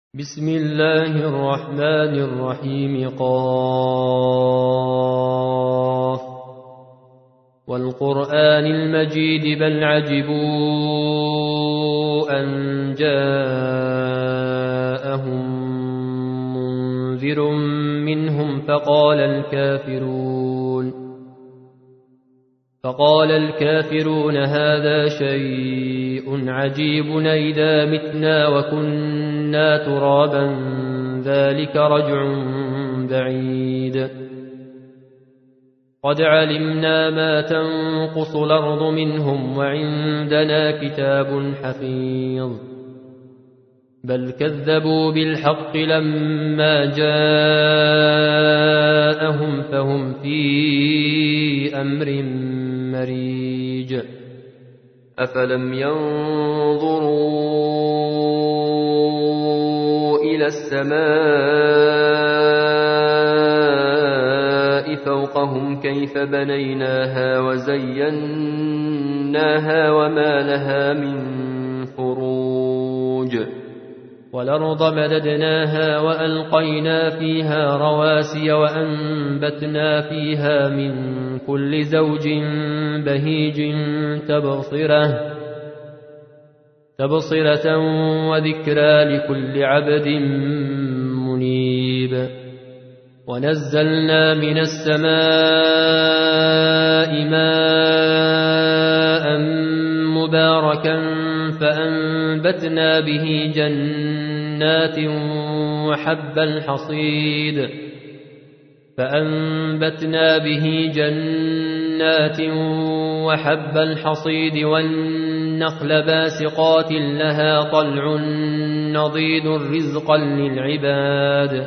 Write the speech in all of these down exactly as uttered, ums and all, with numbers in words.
بسم الله الرحمن الرحيم. قاف والقرآن المجيد بل عجبوا أن جاءهم منذر منهم فقال الكافرون فقال الكافرون هذا شيء عجيب إذا متنا وكنا ترابا ذلك رجع بعيد. قد علمنا ما تنقص الأرض منهم وعندنا كتاب حفيظ. بل كذبوا بالحق لما جاءهم فهم في أمر مريج. أفلم ينظروا إلى السماء فوقهم كيف بنيناها وزيناها وما لها من فروج. والأرض مددناها وألقينا فيها رواسي وأنبتنا فيها من كل زوج بهيج تبصرة تبصرة وذكرى لكل عبد منيب. ونزلنا من السماء ماء مباركا فأنبتنا به جنات وحب الحصيد فأنبتنا به جنات وحب الحصيد والنخل باسقات لها طلع نضيد رزقا للعباد.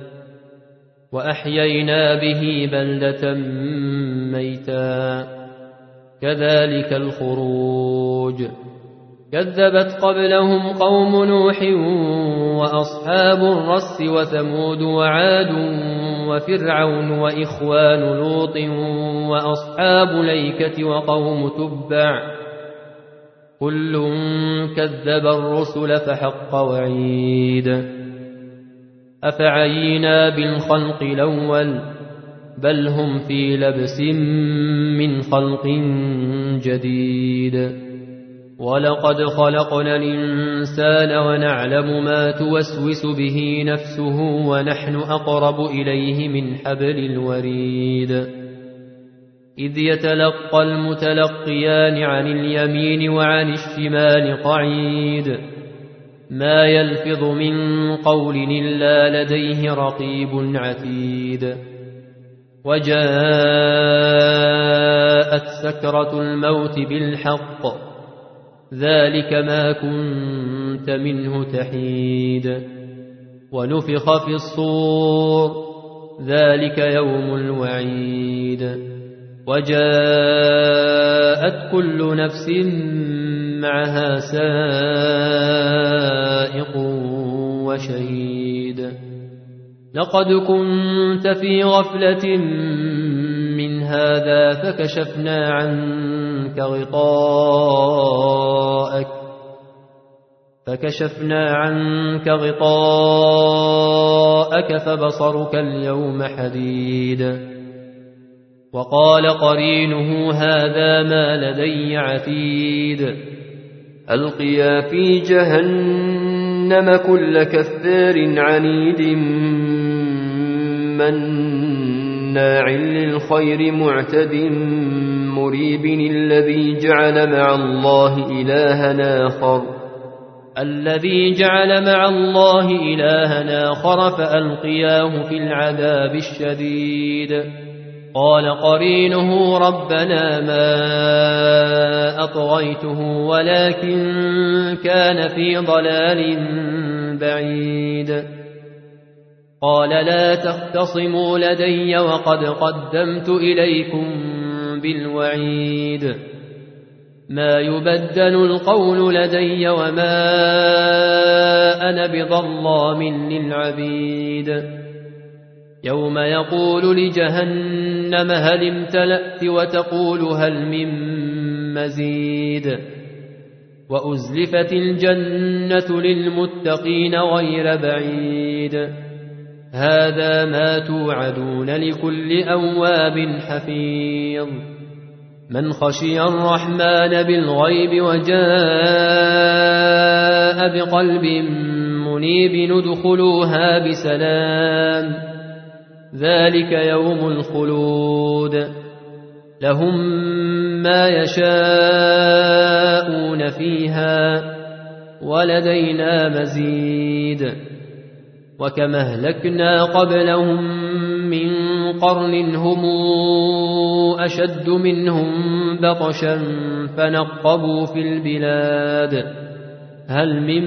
وأحيينا به بلدة ميتا كذلك الخروج. كذبت قبلهم قوم نوح وأصحاب الرس وثمود وعاد وفرعون وإخوان لوط وأصحاب الأيكة وقوم تبع كل كذب الرسل فحق وعيد. أفعينا بالخلق الأول بل هم في لبس من خلق جديد. ولقد خلقنا الإنسان ونعلم ما توسوس به نفسه ونحن أقرب إليه من حبل الوريد. إذ يتلقى المتلقيان عن اليمين وعن الشمال قعيد. ما يلفظ من قول إلا لديه رقيب عتيد. وجاءت سكرة الموت بالحق ذلك ما كنت منه تحيد. ونفخ في الصور ذلك يوم الوعيد. وجاءت كل نفس معها سائق وشهيد. لقد كنت في غفلة من هذا فكشفنا عنك غطاءك فكشفنا عنك غطاءك فبصرك اليوم حديد. وقال قرينه هذا ما لدي عتيد. ألقيا في جهنم كل كفار عنيد مناع للخير معتد مريب. الذي جعل مع الله إلها آخر الذي جعل مع الله إلها آخر فألقياه في العذاب الشديد. قال قرينه ربنا ما أطغيته ولكن كان في ضلال بعيد. قال لا تختصموا لدي وقد قدمت إليكم بالوعيد. ما يبدل القول لدي وما أنا بظلام للعبيد. يوم يقول لجهنم هل امتلأت وتقول هل من مزيد. وأزلفت الجنة للمتقين غير بعيد هذا ما توعدون لكل أواب حفيظ من خشي الرحمن بالغيب وجاء بقلب منيب ندخلوها بسلام ذلك يوم الخلود لهم ما يشاءون فيها ولدينا مزيد وكما أهلكنا قبلهم من قرن هم أشد منهم بطشا فنقبوا في البلاد هل من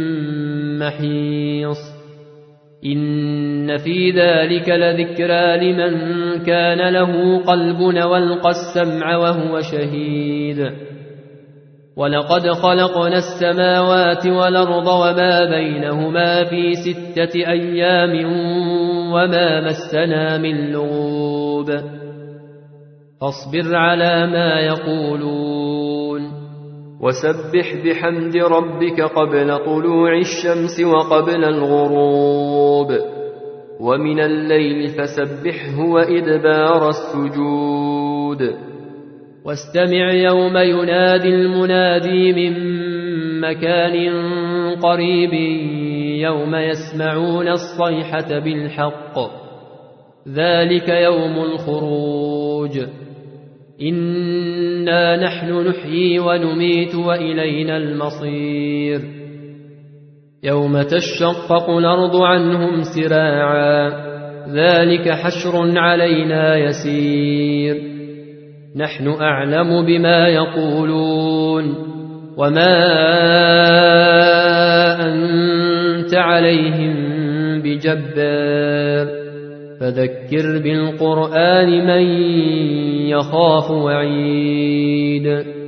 محيص إن في ذلك لذكرى لمن كان له قلب والقى السمع وهو شهيد ولقد خلقنا السماوات والأرض وما بينهما في ستة أيام وما مسنا من لغوب فاصبر على ما يقولون وسبح بحمد ربك قبل طلوع الشمس وقبل الغروب ومن الليل فسبحه وإدبار السجود واستمع يوم ينادي المنادي من مكان قريب يوم يسمعون الصيحة بالحق ذلك يوم الخروج إنا نحن نحيي ونميت وإلينا المصير يوم تشقق الأرض عنهم سراعا ذلك حشر علينا يسير نحن أعلم بما يقولون وما أنت عليهم بجبار فذكر بالقرآن من يخاف وعيد